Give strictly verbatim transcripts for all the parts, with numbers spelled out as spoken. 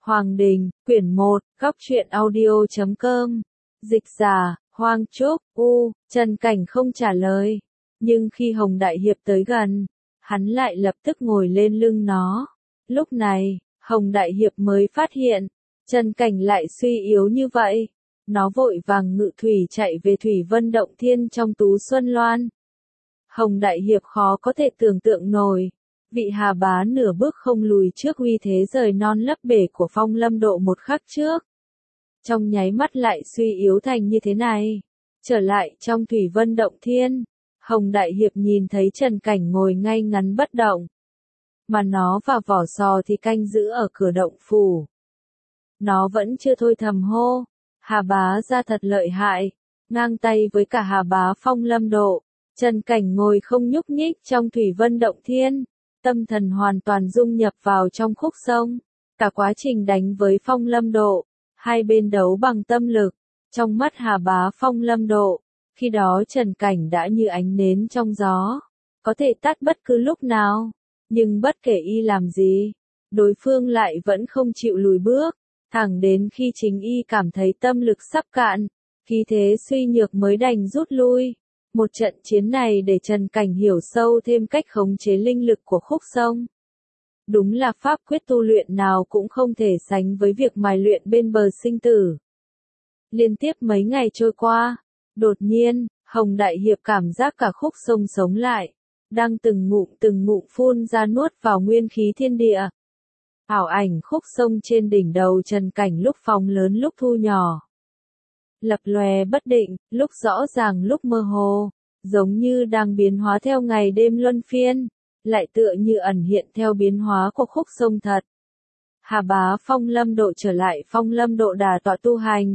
Hoàng Đình, quyển một, góc truyện audio chấm com. Dịch giả, Hoang Trúc, U, Trần Cảnh không trả lời. Nhưng khi Hồng Đại Hiệp tới gần, hắn lại lập tức ngồi lên lưng nó. Lúc này, Hồng Đại Hiệp mới phát hiện, Trần Cảnh lại suy yếu như vậy. Nó vội vàng ngự thủy chạy về Thủy Vân Động Thiên trong Tú Xuân Loan. Hồng Đại Hiệp khó có thể tưởng tượng nổi. Vị Hà Bá nửa bước không lùi trước uy thế rời non lấp bể của Phong Lâm Độ một khắc trước. Trong nháy mắt lại suy yếu thành như thế này. Trở lại trong Thủy Vân Động Thiên, Hồng Đại Hiệp nhìn thấy Trần Cảnh ngồi ngay ngắn bất động. Mà nó và vỏ sò thì canh giữ ở cửa động phủ. Nó vẫn chưa thôi thầm hô. Hà Bá ra thật lợi hại. Ngang tay với cả Hà Bá Phong Lâm Độ. Trần Cảnh ngồi không nhúc nhích trong Thủy Vân Động Thiên. Tâm thần hoàn toàn dung nhập vào trong khúc sông. Cả quá trình đánh với Phong Lâm Độ, hai bên đấu bằng tâm lực. Trong mắt Hà Bá Phong Lâm Độ, khi đó Trần Cảnh đã như ánh nến trong gió. Có thể tắt bất cứ lúc nào. Nhưng bất kể y làm gì, đối phương lại vẫn không chịu lùi bước. Thẳng đến khi chính y cảm thấy tâm lực sắp cạn, khí thế suy nhược mới đành rút lui. Một trận chiến này để Trần Cảnh hiểu sâu thêm cách khống chế linh lực của khúc sông. Đúng là pháp quyết tu luyện nào cũng không thể sánh với việc mài luyện bên bờ sinh tử. Liên tiếp mấy ngày trôi qua, đột nhiên, Hồng Đại Hiệp cảm giác cả khúc sông sống lại, đang từng ngụm từng ngụm phun ra nuốt vào nguyên khí thiên địa. Ảo ảnh khúc sông trên đỉnh đầu Trần Cảnh lúc phóng lớn lúc thu nhỏ. Lập lòe bất định, lúc rõ ràng lúc mơ hồ, giống như đang biến hóa theo ngày đêm luân phiên, lại tựa như ẩn hiện theo biến hóa của khúc sông thật. Hà Bá Phong Lâm Độ trở lại Phong Lâm Độ đà tọa tu hành.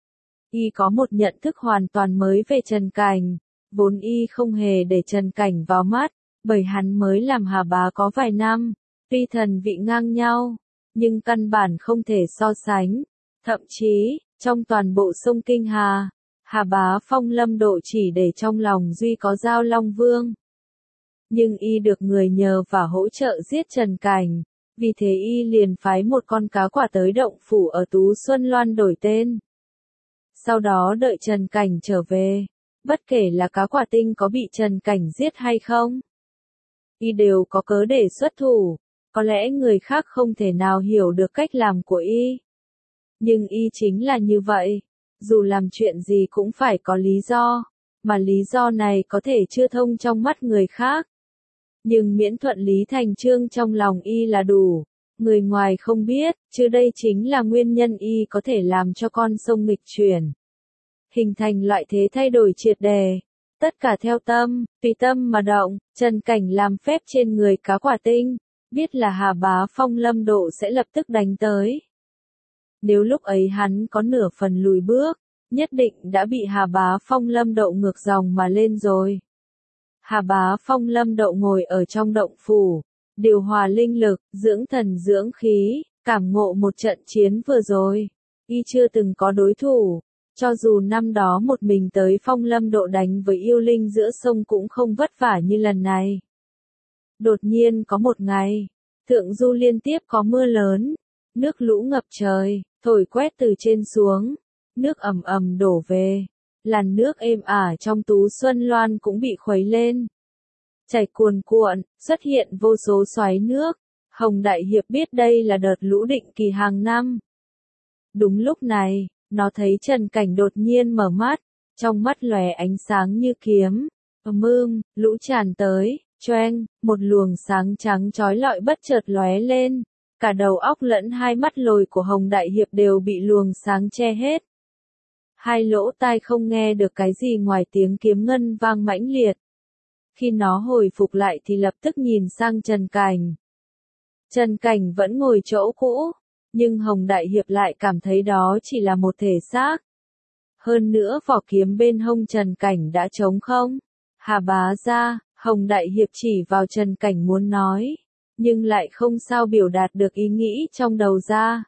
Y có một nhận thức hoàn toàn mới về Trần Cảnh, vốn y không hề để Trần Cảnh vào mắt, bởi hắn mới làm Hà Bá có vài năm, tuy thần vị ngang nhau, nhưng căn bản không thể so sánh, thậm chí, trong toàn bộ sông Kinh Hà, Hà Bá Phong Lâm Độ chỉ để trong lòng duy có Giao Long Vương. Nhưng y được người nhờ và hỗ trợ giết Trần Cảnh, vì thế y liền phái một con cá quả tới động phủ ở Tú Xuân Loan đổi tên. Sau đó đợi Trần Cảnh trở về, bất kể là cá quả tinh có bị Trần Cảnh giết hay không, y đều có cớ để xuất thủ, có lẽ người khác không thể nào hiểu được cách làm của y. Nhưng y chính là như vậy, dù làm chuyện gì cũng phải có lý do, mà lý do này có thể chưa thông trong mắt người khác. Nhưng miễn thuận lý thành chương trong lòng y là đủ, người ngoài không biết, chứ đây chính là nguyên nhân y có thể làm cho con sông nghịch chuyển. Hình thành loại thế thay đổi triệt đề, tất cả theo tâm, tùy tâm mà động, Trần Cảnh làm phép trên người cá quả tinh, biết là Hà Bá Phong Lâm Độ sẽ lập tức đánh tới. Nếu lúc ấy hắn có nửa phần lùi bước, nhất định đã bị Hà Bá Phong Lâm Độ ngược dòng mà lên rồi. Hà Bá Phong Lâm Độ ngồi ở trong động phủ, điều hòa linh lực, dưỡng thần dưỡng khí, cảm ngộ một trận chiến vừa rồi. Y chưa từng có đối thủ, cho dù năm đó một mình tới Phong Lâm Độ đánh với yêu linh giữa sông cũng không vất vả như lần này. Đột nhiên có một ngày, thượng du liên tiếp có mưa lớn, nước lũ ngập trời, thổi quét từ trên xuống, nước ầm ầm đổ về, làn nước êm ả trong Tú Xuân Loan cũng bị khuấy lên. Chảy cuồn cuộn, xuất hiện vô số xoáy nước, Hồng Đại Hiệp biết đây là đợt lũ định kỳ hàng năm. Đúng lúc này, nó thấy Trần Cảnh đột nhiên mở mắt, trong mắt lóe ánh sáng như kiếm, ầm ầm, lũ tràn tới, choeng, một luồng sáng trắng chói lọi bất chợt lóe lên. Cả đầu óc lẫn hai mắt lồi của Hồng Đại Hiệp đều bị luồng sáng che hết. Hai lỗ tai không nghe được cái gì ngoài tiếng kiếm ngân vang mãnh liệt. Khi nó hồi phục lại thì lập tức nhìn sang Trần Cảnh. Trần Cảnh vẫn ngồi chỗ cũ, nhưng Hồng Đại Hiệp lại cảm thấy đó chỉ là một thể xác. Hơn nữa vỏ kiếm bên hông Trần Cảnh đã trống không. Hà Bá ra, Hồng Đại Hiệp chỉ vào Trần Cảnh muốn nói, nhưng lại không sao biểu đạt được ý nghĩ trong đầu ra.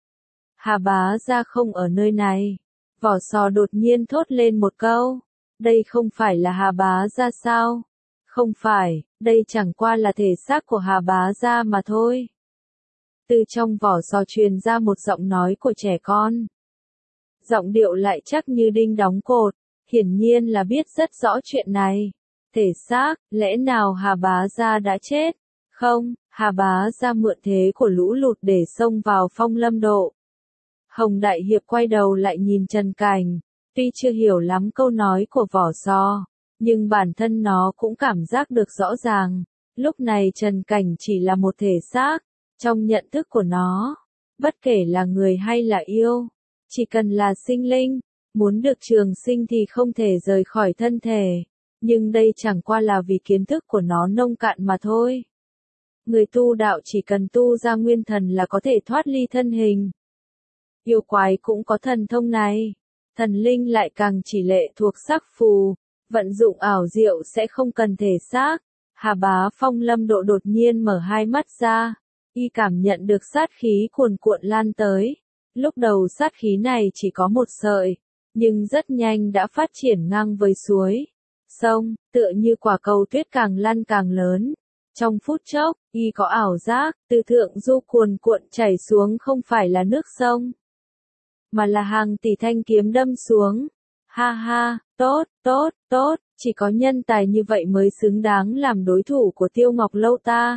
Hà Bá ra không ở nơi này. Vỏ sò đột nhiên thốt lên một câu. Đây không phải là Hà Bá ra sao? Không phải, đây chẳng qua là thể xác của Hà Bá ra mà thôi. Từ trong vỏ sò truyền ra một giọng nói của trẻ con. Giọng điệu lại chắc như đinh đóng cột, hiển nhiên là biết rất rõ chuyện này. Thể xác, lẽ nào Hà Bá Gia đã chết? Không, Hà Bá Gia mượn thế của lũ lụt để xông vào Phong Lâm Độ. Hồng Đại Hiệp quay đầu lại nhìn Trần Cảnh, tuy chưa hiểu lắm câu nói của vỏ sò, nhưng bản thân nó cũng cảm giác được rõ ràng. Lúc này Trần Cảnh chỉ là một thể xác, trong nhận thức của nó, bất kể là người hay là yêu, chỉ cần là sinh linh, muốn được trường sinh thì không thể rời khỏi thân thể. Nhưng đây chẳng qua là vì kiến thức của nó nông cạn mà thôi. Người tu đạo chỉ cần tu ra nguyên thần là có thể thoát ly thân hình. Yêu quái cũng có thần thông này. Thần linh lại càng chỉ lệ thuộc sắc phù, vận dụng ảo diệu sẽ không cần thể xác. Hà Bá Phong Lâm Độ đột nhiên mở hai mắt ra, y cảm nhận được sát khí cuồn cuộn lan tới. Lúc đầu sát khí này chỉ có một sợi, nhưng rất nhanh đã phát triển ngang với suối. Sông, tựa như quả cầu tuyết càng lăn càng lớn. Trong phút chốc, y có ảo giác, từ thượng du cuồn cuộn chảy xuống không phải là nước sông, mà là hàng tỷ thanh kiếm đâm xuống. Ha ha, tốt, tốt, tốt, chỉ có nhân tài như vậy mới xứng đáng làm đối thủ của Tiêu Ngọc Lâu ta.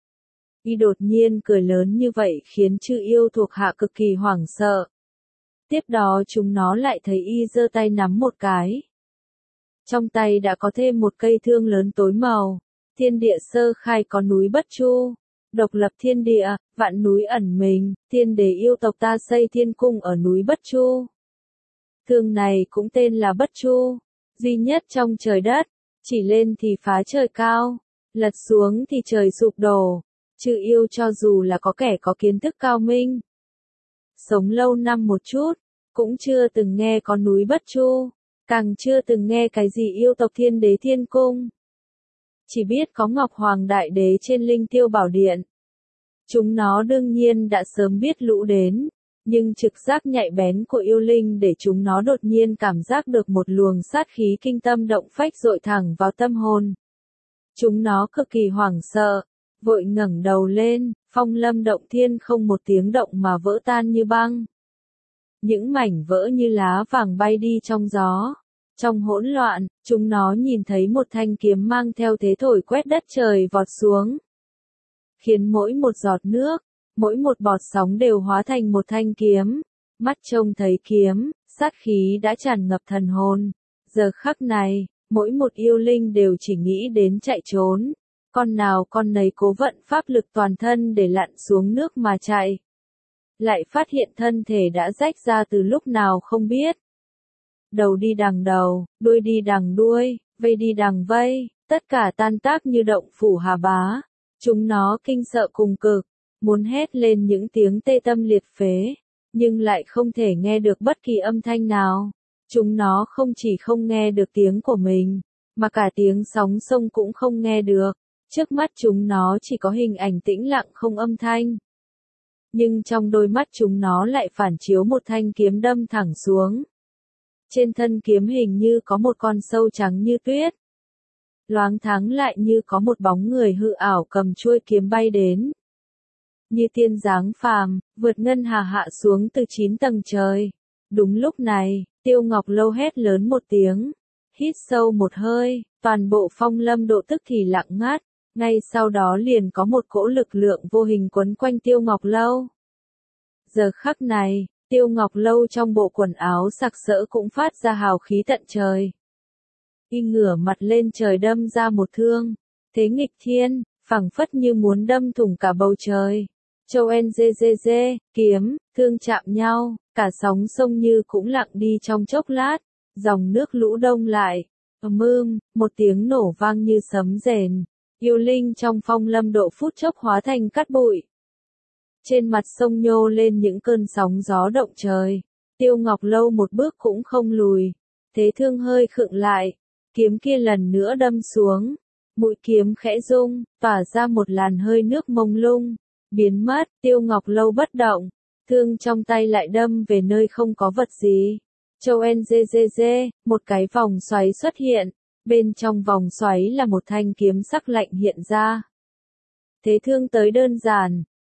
Y đột nhiên cười lớn như vậy khiến chư yêu thuộc hạ cực kỳ hoảng sợ. Tiếp đó chúng nó lại thấy y giơ tay nắm một cái. Trong tay đã có thêm một cây thương lớn tối màu. Thiên địa sơ khai có núi Bất Chu, độc lập thiên địa, vạn núi ẩn mình, thiên đế yêu tộc ta xây thiên cung ở núi Bất Chu. Thương này cũng tên là Bất Chu, duy nhất trong trời đất, chỉ lên thì phá trời cao, lật xuống thì trời sụp đổ. Chư yêu cho dù là có kẻ có kiến thức cao minh, sống lâu năm một chút, cũng chưa từng nghe có núi Bất Chu, càng chưa từng nghe cái gì yêu tộc thiên đế thiên cung. Chỉ biết có Ngọc Hoàng Đại Đế trên Linh Tiêu Bảo Điện. Chúng nó đương nhiên đã sớm biết lũ đến, nhưng trực giác nhạy bén của yêu linh để chúng nó đột nhiên cảm giác được một luồng sát khí kinh tâm động phách dội thẳng vào tâm hồn. Chúng nó cực kỳ hoảng sợ, vội ngẩng đầu lên, Phong Lâm động thiên không một tiếng động mà vỡ tan như băng. Những mảnh vỡ như lá vàng bay đi trong gió. Trong hỗn loạn, chúng nó nhìn thấy một thanh kiếm mang theo thế thổi quét đất trời vọt xuống. Khiến mỗi một giọt nước, mỗi một bọt sóng đều hóa thành một thanh kiếm. Mắt trông thấy kiếm, sát khí đã tràn ngập thần hồn. Giờ khắc này, mỗi một yêu linh đều chỉ nghĩ đến chạy trốn. Con nào con nấy cố vận pháp lực toàn thân để lặn xuống nước mà chạy. Lại phát hiện thân thể đã rách ra từ lúc nào không biết. Đầu đi đằng đầu, đuôi đi đằng đuôi, vây đi đằng vây, tất cả tan tác như động phủ Hà Bá. Chúng nó kinh sợ cùng cực, muốn hét lên những tiếng tê tâm liệt phế, nhưng lại không thể nghe được bất kỳ âm thanh nào. Chúng nó không chỉ không nghe được tiếng của mình, mà cả tiếng sóng sông cũng không nghe được. Trước mắt chúng nó chỉ có hình ảnh tĩnh lặng không âm thanh. Nhưng trong đôi mắt chúng nó lại phản chiếu một thanh kiếm đâm thẳng xuống. Trên thân kiếm hình như có một con sâu trắng như tuyết. Loáng thoáng lại như có một bóng người hư ảo cầm chuôi kiếm bay đến. Như tiên dáng phàm, vượt ngân hà hạ xuống từ chín tầng trời. Đúng lúc này, Tiêu Ngọc Lâu hét lớn một tiếng. Hít sâu một hơi, toàn bộ Phong Lâm Độ tức thì lặng ngắt. Ngay sau đó liền có một cỗ lực lượng vô hình quấn quanh Tiêu Ngọc Lâu. Giờ khắc này, Tiêu Ngọc Lâu trong bộ quần áo sặc sỡ cũng phát ra hào khí tận trời. Y ngửa mặt lên trời đâm ra một thương, thế nghịch thiên, phẳng phất như muốn đâm thủng cả bầu trời. Châu en dê dê dê, kiếm, thương chạm nhau, cả sóng sông như cũng lặng đi trong chốc lát, dòng nước lũ đông lại. Ầm ưm, một tiếng nổ vang như sấm rền, yêu linh trong Phong Lâm Độ phút chốc hóa thành cát bụi. Trên mặt sông nhô lên những cơn sóng gió động trời. Tiêu Ngọc Lâu một bước cũng không lùi. Thế thương hơi khựng lại. Kiếm kia lần nữa đâm xuống. Mũi kiếm khẽ rung, tỏa ra một làn hơi nước mông lung. Biến mất, Tiêu Ngọc Lâu bất động. Thương trong tay lại đâm về nơi không có vật gì. Châu en dê dê dê, một cái vòng xoáy xuất hiện. Bên trong vòng xoáy là một thanh kiếm sắc lạnh hiện ra. Thế thương tới đơn giản.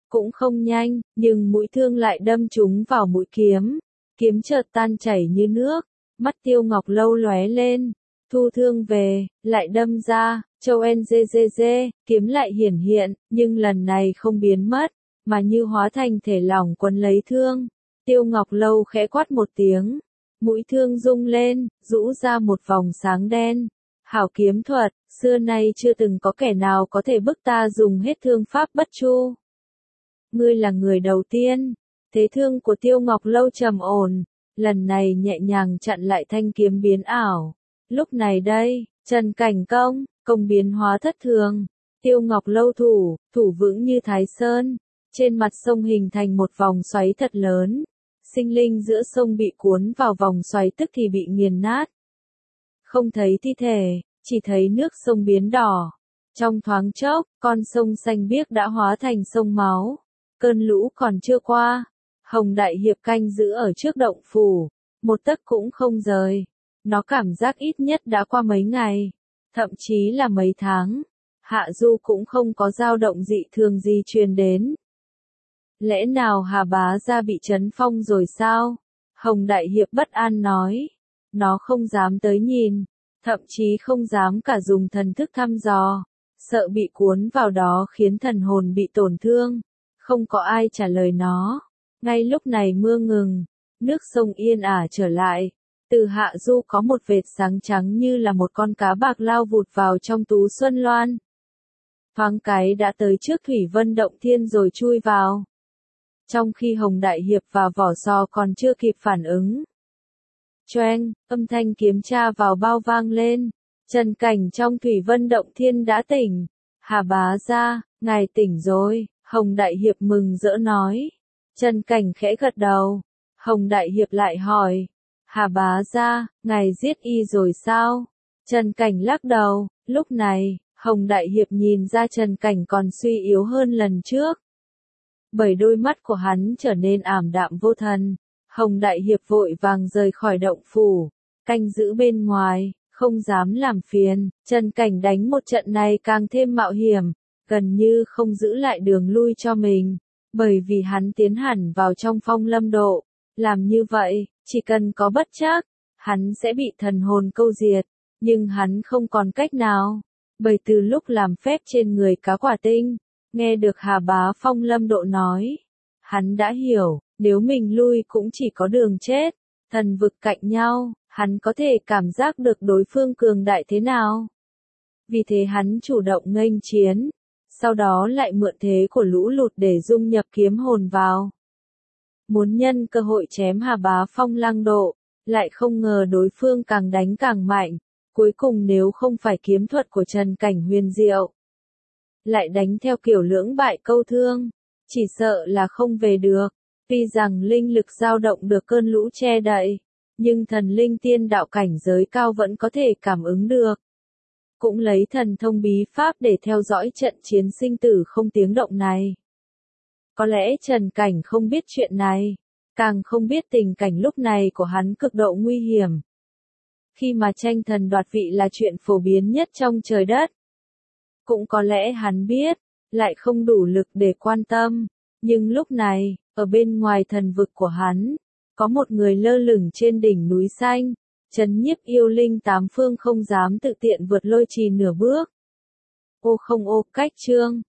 cũng không nhanh, nhưng mũi thương lại đâm trúng vào mũi kiếm. Kiếm chợt tan chảy như nước, mắt Tiêu Ngọc Lâu lóe lên, thu thương về, lại đâm ra, châu en dê dê dê, kiếm lại hiển hiện, nhưng lần này không biến mất, mà như hóa thành thể lỏng quấn lấy thương. Tiêu Ngọc Lâu khẽ quát một tiếng, mũi thương rung lên, rũ ra một vòng sáng đen. Hảo kiếm thuật, xưa nay chưa từng có kẻ nào có thể bức ta dùng hết thương pháp bất chu. Ngươi là người đầu tiên. Thế thương của Tiêu Ngọc Lâu trầm ổn, lần này nhẹ nhàng chặn lại thanh kiếm biến ảo. Lúc này đây, Trần Cảnh công, công biến hóa thất thường. Tiêu Ngọc Lâu thủ, thủ vững như Thái Sơn. Trên mặt sông hình thành một vòng xoáy thật lớn. Sinh linh giữa sông bị cuốn vào vòng xoáy tức thì bị nghiền nát. Không thấy thi thể, chỉ thấy nước sông biến đỏ. Trong thoáng chốc, con sông xanh biếc đã hóa thành sông máu. Cơn lũ còn chưa qua. Hồng Đại Hiệp canh giữ ở trước động phủ, một tấc cũng không rời. Nó cảm giác ít nhất đã qua mấy ngày, thậm chí là mấy tháng. Hạ Du cũng không có dao động dị thường gì truyền đến. Lẽ nào Hà Bá gia bị trấn phong rồi sao? Hồng Đại Hiệp bất an nói. Nó không dám tới nhìn, thậm chí không dám cả dùng thần thức thăm dò, sợ bị cuốn vào đó khiến thần hồn bị tổn thương. Không có ai trả lời nó. Ngay lúc này mưa ngừng, nước sông yên ả trở lại. Từ hạ du có một vệt sáng trắng như là một con cá bạc lao vụt vào trong tú xuân loan. Thoáng cái đã tới trước Thủy Vân Động Thiên rồi chui vào. Trong khi Hồng Đại Hiệp và Vỏ Sò còn chưa kịp phản ứng. Choeng, âm thanh kiếm tra vào bao vang lên. Trần Cảnh trong Thủy Vân Động Thiên đã tỉnh. Hà Bá gia, ngài tỉnh rồi, Hồng Đại Hiệp mừng rỡ nói. Trần Cảnh khẽ gật đầu. Hồng Đại Hiệp lại hỏi. Hà Bá gia, ngài giết y rồi sao? Trần Cảnh lắc đầu. Lúc này, Hồng Đại Hiệp nhìn ra Trần Cảnh còn suy yếu hơn lần trước. Bởi đôi mắt của hắn trở nên ảm đạm vô thần. Hồng Đại Hiệp vội vàng rời khỏi động phủ, canh giữ bên ngoài, không dám làm phiền. Trần Cảnh đánh một trận này càng thêm mạo hiểm, gần như không giữ lại đường lui cho mình. Bởi vì hắn tiến hẳn vào trong phong lâm độ. Làm như vậy, chỉ cần có bất trắc, hắn sẽ bị thần hồn câu diệt. Nhưng hắn không còn cách nào. Bởi từ lúc làm phép trên người cá quả tinh, nghe được Hà Bá phong lâm độ nói. Hắn đã hiểu, nếu mình lui cũng chỉ có đường chết. Thần vực cạnh nhau, hắn có thể cảm giác được đối phương cường đại thế nào. Vì thế hắn chủ động nghênh chiến. Sau đó lại mượn thế của lũ lụt để dung nhập kiếm hồn vào. Muốn nhân cơ hội chém Hà Bá phong lăng độ, lại không ngờ đối phương càng đánh càng mạnh. Cuối cùng nếu không phải kiếm thuật của Trần Cảnh huyền diệu, lại đánh theo kiểu lưỡng bại câu thương, chỉ sợ là không về được. Tuy rằng linh lực dao động được cơn lũ che đậy, nhưng thần linh tiên đạo cảnh giới cao vẫn có thể cảm ứng được. Cũng lấy thần thông bí pháp để theo dõi trận chiến sinh tử không tiếng động này. Có lẽ Trần Cảnh không biết chuyện này, càng không biết tình cảnh lúc này của hắn cực độ nguy hiểm. Khi mà tranh thần đoạt vị là chuyện phổ biến nhất trong trời đất. Cũng có lẽ hắn biết, lại không đủ lực để quan tâm. Nhưng lúc này, ở bên ngoài thần vực của hắn, có một người lơ lửng trên đỉnh núi xanh, trấn nhiếp yêu linh tám phương không dám tự tiện vượt lôi trì nửa bước. Ô không ô cách chương.